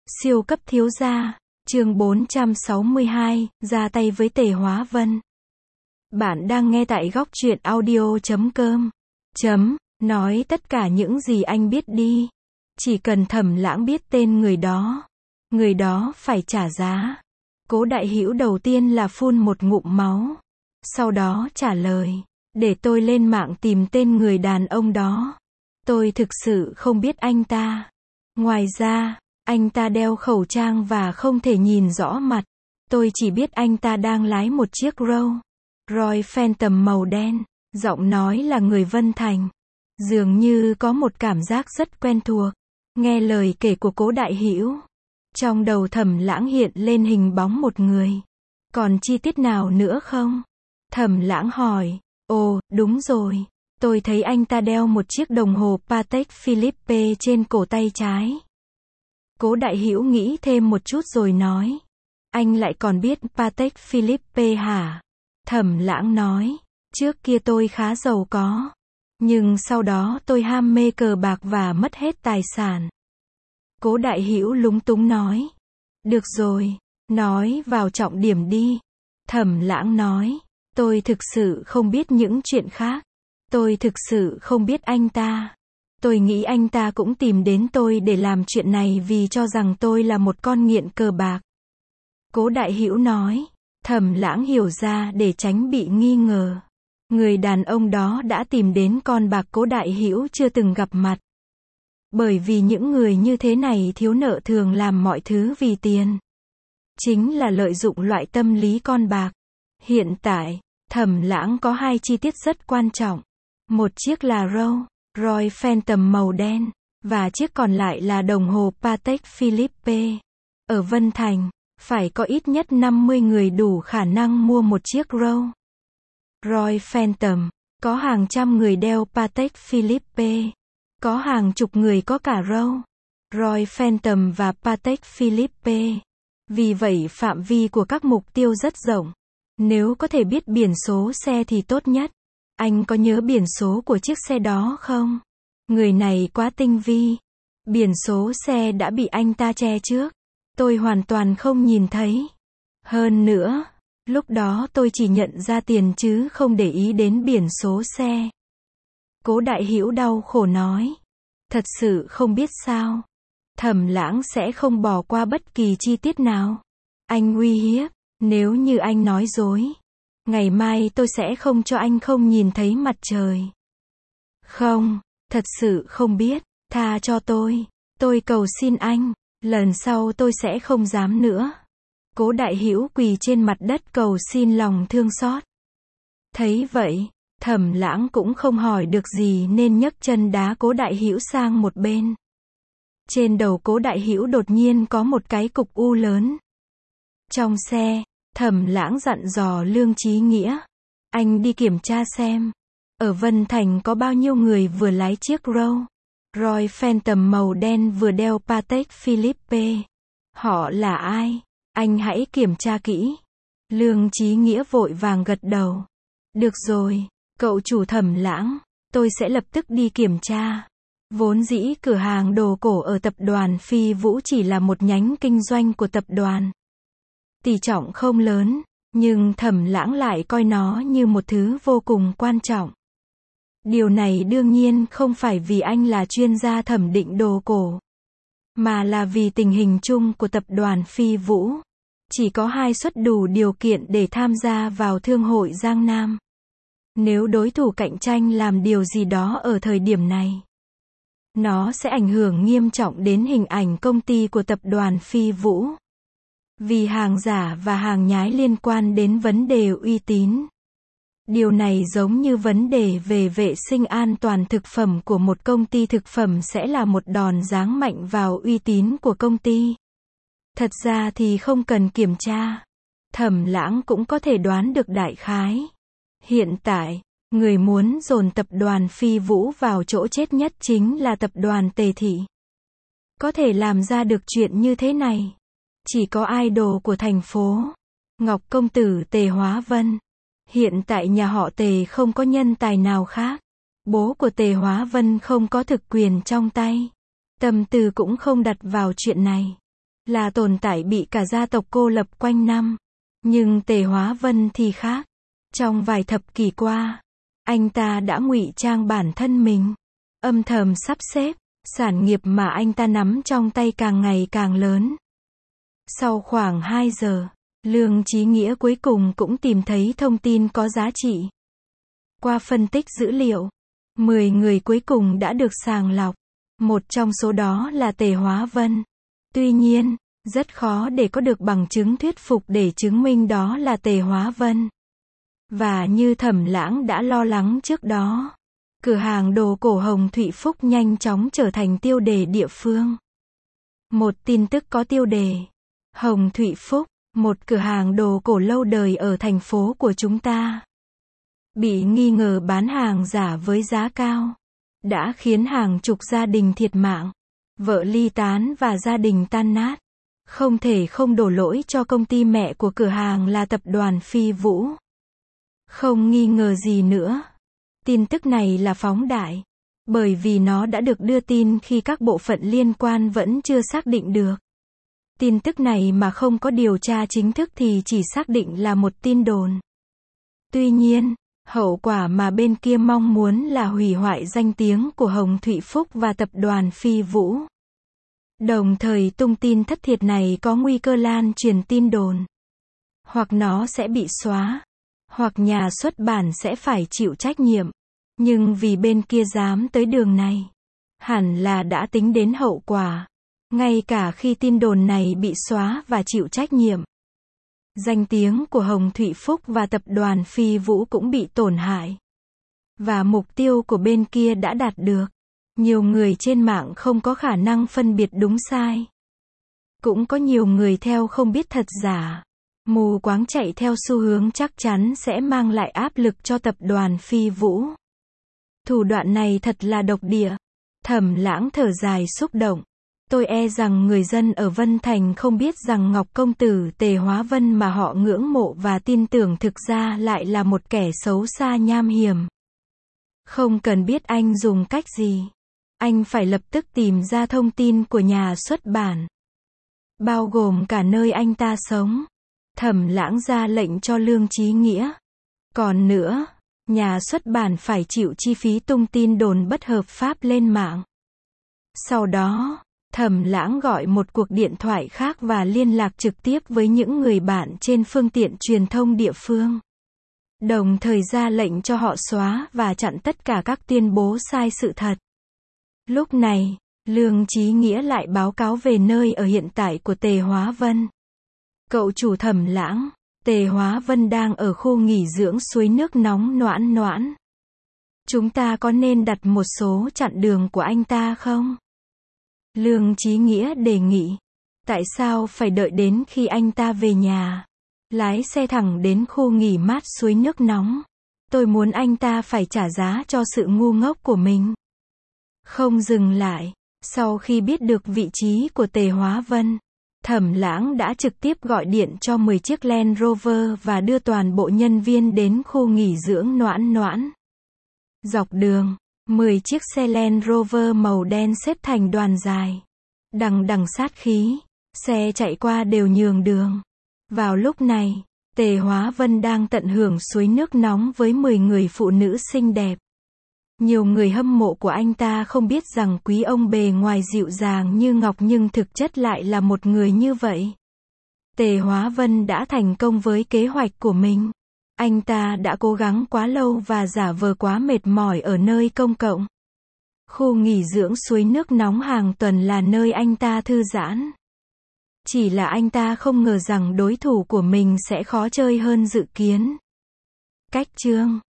Siêu cấp thiếu gia, chương 462, ra tay với Tề Hóa Vân. Bạn đang nghe tại góc truyện audio.com. Nói tất cả những gì anh biết đi. Chỉ cần Thẩm Lãng biết tên người đó phải trả giá. Cố Đại Hữu đầu tiên là phun một ngụm máu. Sau đó trả lời, để tôi lên mạng tìm tên người đàn ông đó. Tôi thực sự không biết anh ta. Ngoài ra, anh ta đeo khẩu trang và không thể nhìn rõ mặt. Tôi chỉ biết anh ta đang lái một chiếc Rolls Royce Phantom màu đen. Giọng nói là người Vân Thành. Dường như có một cảm giác rất quen thuộc. Nghe lời kể của Cố Đại Hữu, trong đầu Thẩm Lãng hiện lên hình bóng một người. Còn chi tiết nào nữa không? Thẩm Lãng hỏi. Ồ, đúng rồi. Tôi thấy anh ta đeo một chiếc đồng hồ Patek Philippe trên cổ tay trái. Cố Đại Hữu nghĩ thêm một chút rồi nói. Anh lại còn biết Patek Philippe hả? Thẩm Lãng nói. Trước kia tôi khá giàu có. Nhưng sau đó tôi ham mê cờ bạc và mất hết tài sản. Cố Đại Hữu lúng túng nói. Được rồi, nói vào trọng điểm đi. Thẩm Lãng nói. Tôi thực sự không biết những chuyện khác. Tôi thực sự không biết anh ta. Tôi nghĩ anh ta cũng tìm đến tôi để làm chuyện này vì cho rằng tôi là một con nghiện cờ bạc. Cố Đại Hữu nói. Thẩm Lãng hiểu ra để tránh bị nghi ngờ. Người đàn ông đó đã tìm đến con bạc Cố Đại Hữu chưa từng gặp mặt. Bởi vì những người như thế này thiếu nợ thường làm mọi thứ vì tiền. Chính là lợi dụng loại tâm lý con bạc. Hiện tại, Thẩm Lãng có hai chi tiết rất quan trọng. Một chiếc là Rolls Royce Phantom màu đen, và chiếc còn lại là đồng hồ Patek Philippe. Ở Vân Thành, phải có ít nhất 50 người đủ khả năng mua một chiếc Rolls Royce Phantom. Có hàng trăm người đeo Patek Philippe. Có hàng chục người có cả Rolls Royce Phantom và Patek Philippe. Vì vậy phạm vi của các mục tiêu rất rộng. Nếu có thể biết biển số xe thì tốt nhất. Anh có nhớ biển số của chiếc xe đó không? Người này quá tinh vi. Biển số xe đã bị anh ta che trước. Tôi hoàn toàn không nhìn thấy. Hơn nữa, lúc đó tôi chỉ nhận ra tiền chứ không để ý đến biển số xe. Cố Đại Hữu đau khổ nói. Thật sự không biết sao. Thẩm Lãng sẽ không bỏ qua bất kỳ chi tiết nào. Anh uy hiếp, nếu như anh nói dối, ngày mai tôi sẽ không cho anh không nhìn thấy mặt trời. Không, thật sự không biết, tha cho tôi cầu xin anh, lần sau tôi sẽ không dám nữa. Cố Đại Hữu quỳ trên mặt đất cầu xin lòng thương xót. Thấy vậy, Thẩm Lãng cũng không hỏi được gì nên nhấc chân đá Cố Đại Hữu sang một bên. Trên đầu Cố Đại Hữu đột nhiên có một cái cục u lớn. Trong xe, Thẩm Lãng dặn dò Lương Chí Nghĩa. Anh đi kiểm tra xem. Ở Vân Thành có bao nhiêu người vừa lái chiếc Rolls Royce Phantom màu đen vừa đeo Patek Philippe. Họ là ai? Anh hãy kiểm tra kỹ. Lương Chí Nghĩa vội vàng gật đầu. Được rồi, cậu chủ Thẩm Lãng. Tôi sẽ lập tức đi kiểm tra. Vốn dĩ cửa hàng đồ cổ ở tập đoàn Phi Vũ chỉ là một nhánh kinh doanh của tập đoàn. Tỷ trọng không lớn, nhưng Thẩm Lãng lại coi nó như một thứ vô cùng quan trọng. Điều này đương nhiên không phải vì anh là chuyên gia thẩm định đồ cổ, mà là vì tình hình chung của tập đoàn Phi Vũ. Chỉ có 2 suất đủ điều kiện để tham gia vào Thương hội Giang Nam. Nếu đối thủ cạnh tranh làm điều gì đó ở thời điểm này, nó sẽ ảnh hưởng nghiêm trọng đến hình ảnh công ty của tập đoàn Phi Vũ. Vì hàng giả và hàng nhái liên quan đến vấn đề uy tín. Điều này giống như vấn đề về vệ sinh an toàn thực phẩm của một công ty thực phẩm sẽ là một đòn giáng mạnh vào uy tín của công ty. Thật ra thì không cần kiểm tra. Thẩm Lãng cũng có thể đoán được đại khái. Hiện tại, người muốn dồn tập đoàn Phi Vũ vào chỗ chết nhất chính là tập đoàn Tề Thị. Có thể làm ra được chuyện như thế này, chỉ có idol của thành phố, Ngọc công tử Tề Hóa Vân. Hiện tại nhà họ Tề không có nhân tài nào khác. Bố của Tề Hóa Vân không có thực quyền trong tay. Tâm tư cũng không đặt vào chuyện này. là tồn tại bị cả gia tộc cô lập quanh năm. Nhưng Tề Hóa Vân thì khác. Trong vài thập kỷ qua, anh ta đã ngụy trang bản thân mình, âm thầm sắp xếp, sản nghiệp mà anh ta nắm trong tay càng ngày càng lớn. Sau khoảng 2 giờ, Lương Chí Nghĩa cuối cùng cũng tìm thấy thông tin có giá trị. Qua phân tích dữ liệu, 10 người cuối cùng đã được sàng lọc. Một trong số đó là Tề Hóa Vân. Tuy nhiên, rất khó để có được bằng chứng thuyết phục để chứng minh đó là Tề Hóa Vân. Và như Thẩm Lãng đã lo lắng trước đó, cửa hàng đồ cổ Hồng Thụy Phúc nhanh chóng trở thành tiêu đề địa phương. Một tin tức có tiêu đề: Hồng Thụy Phúc, một cửa hàng đồ cổ lâu đời ở thành phố của chúng ta, bị nghi ngờ bán hàng giả với giá cao, đã khiến hàng chục gia đình thiệt mạng, vợ ly tán và gia đình tan nát. Không thể không đổ lỗi cho công ty mẹ của cửa hàng là tập đoàn Phi Vũ. Không nghi ngờ gì nữa. Tin tức này là phóng đại, bởi vì nó đã được đưa tin khi các bộ phận liên quan vẫn chưa xác định được. Tin tức này mà không có điều tra chính thức thì chỉ xác định là một tin đồn. Tuy nhiên, hậu quả mà bên kia mong muốn là hủy hoại danh tiếng của Hồng Thụy Phúc và tập đoàn Phi Vũ. Đồng thời tung tin thất thiệt này có nguy cơ lan truyền tin đồn. Hoặc nó sẽ bị xóa, hoặc nhà xuất bản sẽ phải chịu trách nhiệm. Nhưng vì bên kia dám tới đường này, hẳn là đã tính đến hậu quả. Ngay cả khi tin đồn này bị xóa và chịu trách nhiệm, danh tiếng của Hồng Thụy Phúc và tập đoàn Phi Vũ cũng bị tổn hại. Và mục tiêu của bên kia đã đạt được. Nhiều người trên mạng không có khả năng phân biệt đúng sai. Cũng có nhiều người theo không biết thật giả. Mù quáng chạy theo xu hướng chắc chắn sẽ mang lại áp lực cho tập đoàn Phi Vũ. Thủ đoạn này thật là độc địa. Thẩm Lãng thở dài xúc động. Tôi e rằng người dân ở Vân Thành không biết rằng Ngọc Công Tử Tề Hóa Vân mà họ ngưỡng mộ và tin tưởng thực ra lại là một kẻ xấu xa nham hiểm. Không cần biết anh dùng cách gì, anh phải lập tức tìm ra thông tin của nhà xuất bản, bao gồm cả nơi anh ta sống. Thẩm Lãng ra lệnh cho Lương Chí Nghĩa. Còn nữa, nhà xuất bản phải chịu chi phí tung tin đồn bất hợp pháp lên mạng. Sau đó, Thẩm Lãng gọi một cuộc điện thoại khác và liên lạc trực tiếp với những người bạn trên phương tiện truyền thông địa phương. Đồng thời ra lệnh cho họ xóa và chặn tất cả các tuyên bố sai sự thật. Lúc này, Lương Chí Nghĩa lại báo cáo về nơi ở hiện tại của Tề Hóa Vân. Cậu chủ Thẩm Lãng, Tề Hóa Vân đang ở khu nghỉ dưỡng suối nước nóng Noãn Noãn. Chúng ta có nên đặt một số chặn đường của anh ta không? Lương Chí Nghĩa đề nghị. Tại sao phải đợi đến khi anh ta về nhà? Lái xe thẳng đến khu nghỉ mát suối nước nóng. Tôi muốn anh ta phải trả giá cho sự ngu ngốc của mình. Không dừng lại, sau khi biết được vị trí của Tề Hóa Vân, Thẩm Lãng đã trực tiếp gọi điện cho 10 chiếc Land Rover và đưa toàn bộ nhân viên đến khu nghỉ dưỡng Noãn Noãn. Dọc đường, 10 chiếc xe Land Rover màu đen xếp thành đoàn dài, đằng đằng sát khí, xe chạy qua đều nhường đường. Vào lúc này, Tề Hóa Vân đang tận hưởng suối nước nóng với 10 người phụ nữ xinh đẹp. Nhiều người hâm mộ của anh ta không biết rằng quý ông bề ngoài dịu dàng như ngọc nhưng thực chất lại là một người như vậy. Tề Hóa Vân đã thành công với kế hoạch của mình. Anh ta đã cố gắng quá lâu và giả vờ quá mệt mỏi ở nơi công cộng. Khu nghỉ dưỡng suối nước nóng hàng tuần là nơi anh ta thư giãn. Chỉ là anh ta không ngờ rằng đối thủ của mình sẽ khó chơi hơn dự kiến. Cách chương